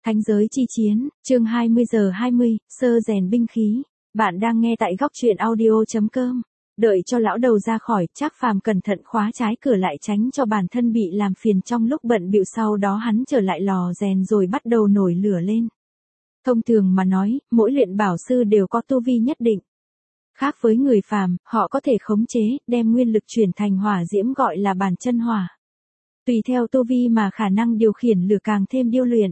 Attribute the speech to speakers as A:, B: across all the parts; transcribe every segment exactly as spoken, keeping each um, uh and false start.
A: Thánh giới chi chiến, chương hai mươi giờ hai mươi, sơ rèn binh khí. Bạn đang nghe tại góc truyện audio chấm com. Đợi cho lão đầu ra khỏi, Trác Phàm cẩn thận khóa trái cửa lại tránh cho bản thân bị làm phiền trong lúc bận bịu, sau đó hắn trở lại lò rèn rồi bắt đầu nổi lửa lên. Thông thường mà nói, mỗi luyện bảo sư đều có tu vi nhất định. Khác với người phàm, họ có thể khống chế, đem nguyên lực chuyển thành hỏa diễm gọi là bản chân hỏa. Tùy theo tu vi mà khả năng điều khiển lửa càng thêm điêu luyện.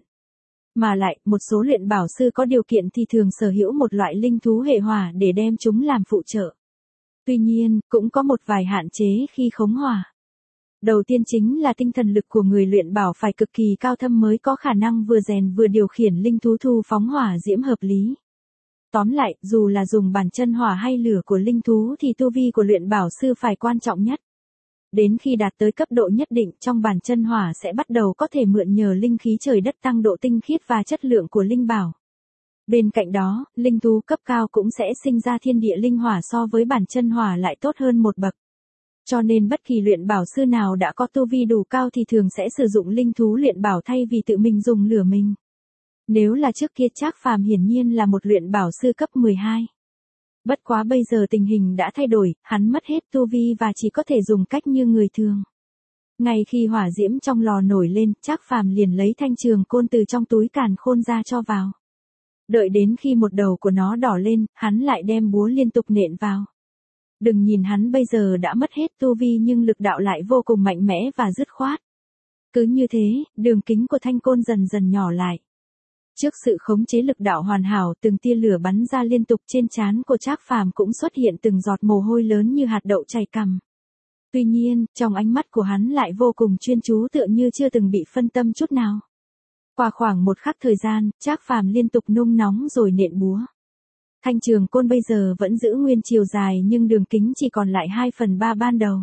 A: Mà lại, một số luyện bảo sư có điều kiện thì thường sở hữu một loại linh thú hệ hỏa để đem chúng làm phụ trợ. Tuy nhiên, cũng có một vài hạn chế khi khống hỏa. Đầu tiên chính là tinh thần lực của người luyện bảo phải cực kỳ cao thâm mới có khả năng vừa rèn vừa điều khiển linh thú thu phóng hỏa diễm hợp lý. Tóm lại, dù là dùng bản chân hỏa hay lửa của linh thú thì tu vi của luyện bảo sư phải quan trọng nhất. Đến khi đạt tới cấp độ nhất định, trong bản chân hỏa sẽ bắt đầu có thể mượn nhờ linh khí trời đất tăng độ tinh khiết và chất lượng của linh bảo. Bên cạnh đó, linh thú cấp cao cũng sẽ sinh ra thiên địa linh hỏa so với bản chân hỏa lại tốt hơn một bậc. Cho nên bất kỳ luyện bảo sư nào đã có tu vi đủ cao thì thường sẽ sử dụng linh thú luyện bảo thay vì tự mình dùng lửa mình. Nếu là trước kia, Trác Phàm hiển nhiên là một luyện bảo sư cấp mười hai. Bất quá bây giờ tình hình đã thay đổi, hắn mất hết tu vi và chỉ có thể dùng cách như người thường. Ngay khi hỏa diễm trong lò nổi lên, Trác Phàm liền lấy thanh trường côn từ trong túi càn khôn ra cho vào. Đợi đến khi một đầu của nó đỏ lên, hắn lại đem búa liên tục nện vào. Đừng nhìn hắn bây giờ đã mất hết tu vi nhưng lực đạo lại vô cùng mạnh mẽ và dứt khoát. Cứ như thế, đường kính của thanh côn dần dần nhỏ lại. Trước sự khống chế lực đạo hoàn hảo, từng tia lửa bắn ra liên tục, trên trán của Trác Phàm cũng xuất hiện từng giọt mồ hôi lớn như hạt đậu chảy cằm. Tuy nhiên, trong ánh mắt của hắn lại vô cùng chuyên chú, tựa như chưa từng bị phân tâm chút nào. Qua khoảng một khắc thời gian, Trác Phàm liên tục nung nóng rồi nện búa. Thanh trường côn bây giờ vẫn giữ nguyên chiều dài nhưng đường kính chỉ còn lại hai phần ba ban đầu.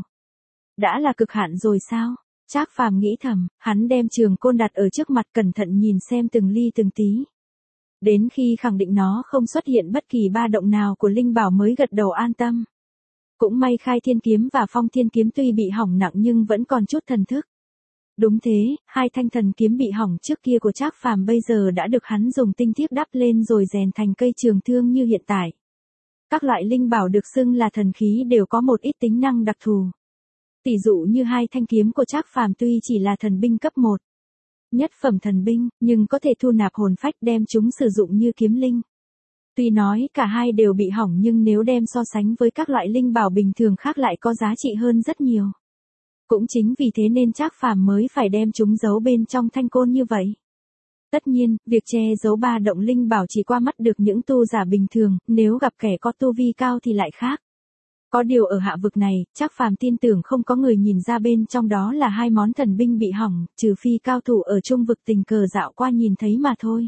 A: Đã là cực hạn rồi sao? Trác Phàm nghĩ thầm, hắn đem trường côn đặt ở trước mặt cẩn thận nhìn xem từng ly từng tí. Đến khi khẳng định nó không xuất hiện bất kỳ ba động nào của linh bảo mới gật đầu an tâm. Cũng may Khai Thiên kiếm và Phong Thiên kiếm tuy bị hỏng nặng nhưng vẫn còn chút thần thức. Đúng thế, hai thanh thần kiếm bị hỏng trước kia của Trác Phàm bây giờ đã được hắn dùng tinh thiếp đắp lên rồi rèn thành cây trường thương như hiện tại. Các loại linh bảo được xưng là thần khí đều có một ít tính năng đặc thù. Tỷ dụ như hai thanh kiếm của Trác Phàm tuy chỉ là thần binh cấp một, nhất phẩm thần binh, nhưng có thể thu nạp hồn phách đem chúng sử dụng như kiếm linh. Tuy nói cả hai đều bị hỏng nhưng nếu đem so sánh với các loại linh bảo bình thường khác lại có giá trị hơn rất nhiều. Cũng chính vì thế nên Trác Phàm mới phải đem chúng giấu bên trong thanh côn như vậy. Tất nhiên, việc che giấu ba động linh bảo chỉ qua mắt được những tu giả bình thường, nếu gặp kẻ có tu vi cao thì lại khác. Có điều ở hạ vực này, Trác Phàm tin tưởng không có người nhìn ra bên trong đó là hai món thần binh bị hỏng, trừ phi cao thủ ở trung vực tình cờ dạo qua nhìn thấy mà thôi.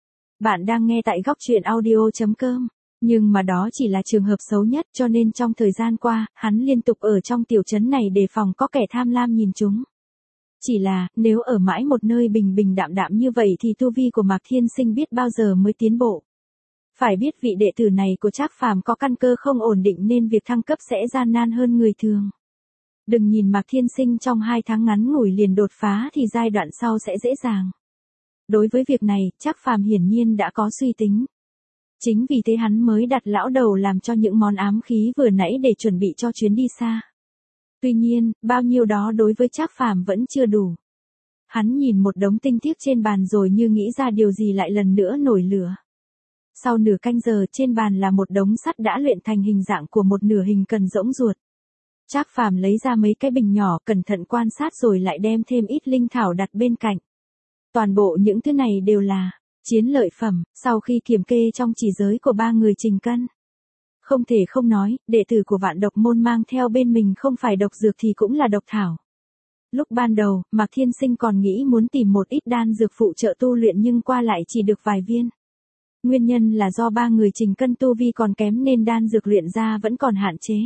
A: Bạn đang nghe tại góc truyện audio chấm com. Nhưng mà đó chỉ là trường hợp xấu nhất, cho nên trong thời gian qua, hắn liên tục ở trong tiểu trấn này đề phòng có kẻ tham lam nhìn chúng. Chỉ là, nếu ở mãi một nơi bình bình đạm đạm như vậy thì tu vi của Mạc Thiên Sinh biết bao giờ mới tiến bộ. Phải biết vị đệ tử này của Trác Phàm có căn cơ không ổn định nên việc thăng cấp sẽ gian nan hơn người thường. Đừng nhìn Mạc Thiên Sinh trong hai tháng ngắn ngủi liền đột phá thì giai đoạn sau sẽ dễ dàng. Đối với việc này, Trác Phàm hiển nhiên đã có suy tính. Chính vì thế hắn mới đặt lão đầu làm cho những món ám khí vừa nãy để chuẩn bị cho chuyến đi xa. Tuy nhiên, bao nhiêu đó đối với Trác Phàm vẫn chưa đủ. Hắn nhìn một đống tinh thiếp trên bàn rồi như nghĩ ra điều gì lại lần nữa nổi lửa. Sau nửa canh giờ, trên bàn là một đống sắt đã luyện thành hình dạng của một nửa hình cần rỗng ruột. Trác Phàm lấy ra mấy cái bình nhỏ, cẩn thận quan sát rồi lại đem thêm ít linh thảo đặt bên cạnh. Toàn bộ những thứ này đều là chiến lợi phẩm, sau khi kiểm kê trong chỉ giới của ba người trình cân. Không thể không nói, đệ tử của Vạn Độc môn mang theo bên mình không phải độc dược thì cũng là độc thảo. Lúc ban đầu, Mạc Thiên Sinh còn nghĩ muốn tìm một ít đan dược phụ trợ tu luyện nhưng qua lại chỉ được vài viên. Nguyên nhân là do ba người trình cân tu vi còn kém nên đan dược luyện ra vẫn còn hạn chế.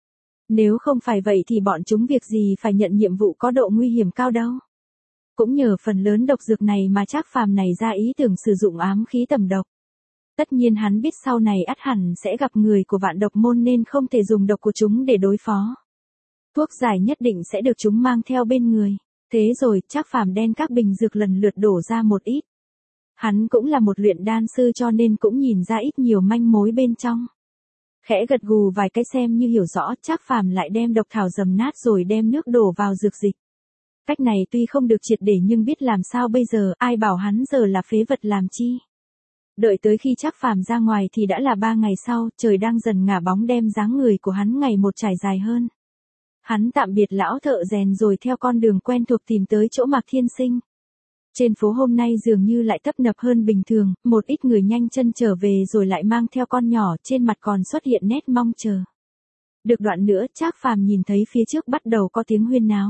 A: Nếu không phải vậy thì bọn chúng việc gì phải nhận nhiệm vụ có độ nguy hiểm cao đâu. Cũng nhờ phần lớn độc dược này mà Trác Phàm này ra ý tưởng sử dụng ám khí tầm độc. Tất nhiên hắn biết sau này ắt hẳn sẽ gặp người của Vạn Độc môn nên không thể dùng độc của chúng để đối phó. Thuốc giải nhất định sẽ được chúng mang theo bên người. Thế rồi, Trác Phàm đen các bình dược lần lượt đổ ra một ít. Hắn cũng là một luyện đan sư cho nên cũng nhìn ra ít nhiều manh mối bên trong. Khẽ gật gù vài cái xem như hiểu rõ, Trác Phàm lại đem độc thảo dầm nát rồi đem nước đổ vào dược dịch. Cách này tuy không được triệt để nhưng biết làm sao bây giờ, ai bảo hắn giờ là phế vật làm chi. Đợi tới khi Trác Phàm ra ngoài thì đã là ba ngày sau, trời đang dần ngả bóng đem dáng người của hắn ngày một trải dài hơn. Hắn tạm biệt lão thợ rèn rồi theo con đường quen thuộc tìm tới chỗ Mạc Thiên Sinh. Trên phố hôm nay dường như lại tấp nập hơn bình thường, một ít người nhanh chân trở về rồi lại mang theo con nhỏ, trên mặt còn xuất hiện nét mong chờ. Được đoạn nữa, Trác Phàm nhìn thấy phía trước bắt đầu có tiếng huyên náo.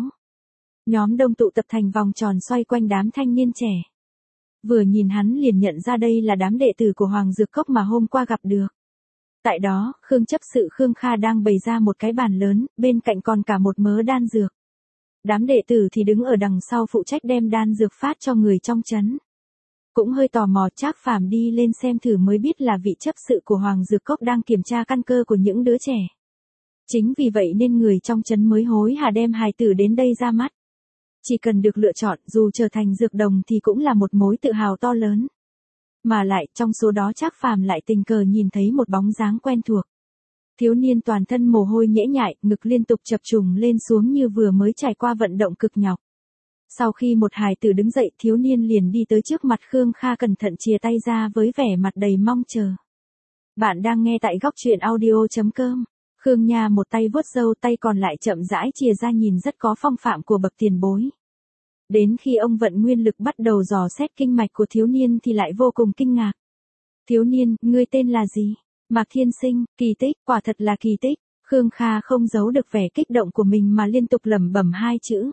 A: Nhóm đông tụ tập thành vòng tròn xoay quanh đám thanh niên trẻ. Vừa nhìn hắn liền nhận ra đây là đám đệ tử của Hoàng Dược Cốc mà hôm qua gặp được. Tại đó, Khương chấp sự Khương Kha đang bày ra một cái bàn lớn, bên cạnh còn cả một mớ đan dược. Đám đệ tử thì đứng ở đằng sau phụ trách đem đan dược phát cho người trong trấn. Cũng hơi tò mò, Trác Phàm đi lên xem thử mới biết là vị chấp sự của Hoàng Dược Cốc đang kiểm tra căn cơ của những đứa trẻ. Chính vì vậy nên người trong trấn mới hối hả đem hài tử đến đây ra mắt. Chỉ cần được lựa chọn, dù trở thành dược đồng thì cũng là một mối tự hào to lớn. Mà lại, trong số đó Trác Phàm lại tình cờ nhìn thấy một bóng dáng quen thuộc. Thiếu niên toàn thân mồ hôi nhễ nhại, ngực liên tục chập trùng lên xuống như vừa mới trải qua vận động cực nhọc. Sau khi một hài tử đứng dậy, thiếu niên liền đi tới trước mặt Khương Kha cẩn thận chìa tay ra với vẻ mặt đầy mong chờ. Bạn đang nghe tại góc truyện audio chấm com. Khương Nha một tay vuốt râu, tay còn lại chậm rãi chìa ra nhìn rất có phong phạm của bậc tiền bối. Đến khi ông vận nguyên lực bắt đầu dò xét kinh mạch của thiếu niên thì lại vô cùng kinh ngạc. Thiếu niên, ngươi tên là gì? Mạc Thiên Sinh, kỳ tích, quả thật là kỳ tích. Khương Kha không giấu được vẻ kích động của mình mà liên tục lẩm bẩm hai chữ.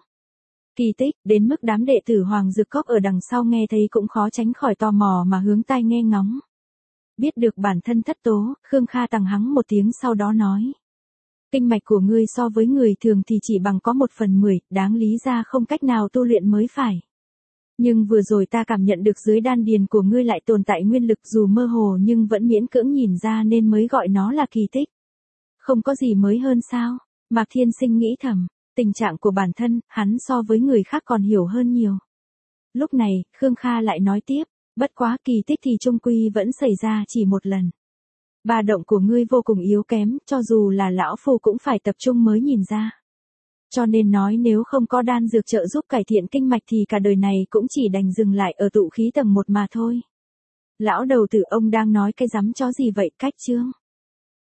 A: Kỳ tích, đến mức đám đệ tử Hoàng Dược Cốc ở đằng sau nghe thấy cũng khó tránh khỏi tò mò mà hướng tai nghe ngóng. Biết được bản thân thất tố, Khương Kha tằng hắng một tiếng sau đó nói. Kinh mạch của ngươi so với người thường thì chỉ bằng có một phần mười, đáng lý ra không cách nào tu luyện mới phải. Nhưng vừa rồi ta cảm nhận được dưới đan điền của ngươi lại tồn tại nguyên lực dù mơ hồ nhưng vẫn miễn cưỡng nhìn ra nên mới gọi nó là kỳ tích. Không có gì mới hơn sao? Mạc Thiên Sinh nghĩ thầm, tình trạng của bản thân, hắn so với người khác còn hiểu hơn nhiều. Lúc này, Khương Kha lại nói tiếp, bất quá kỳ tích thì chung quy vẫn xảy ra chỉ một lần. Ba động của ngươi vô cùng yếu kém, cho dù là lão phu cũng phải tập trung mới nhìn ra. Cho nên nói nếu không có đan dược trợ giúp cải thiện kinh mạch thì cả đời này cũng chỉ đành dừng lại ở tụ khí tầng một mà thôi. Lão đầu tử ông đang nói cái rắm chó gì vậy, cách chương?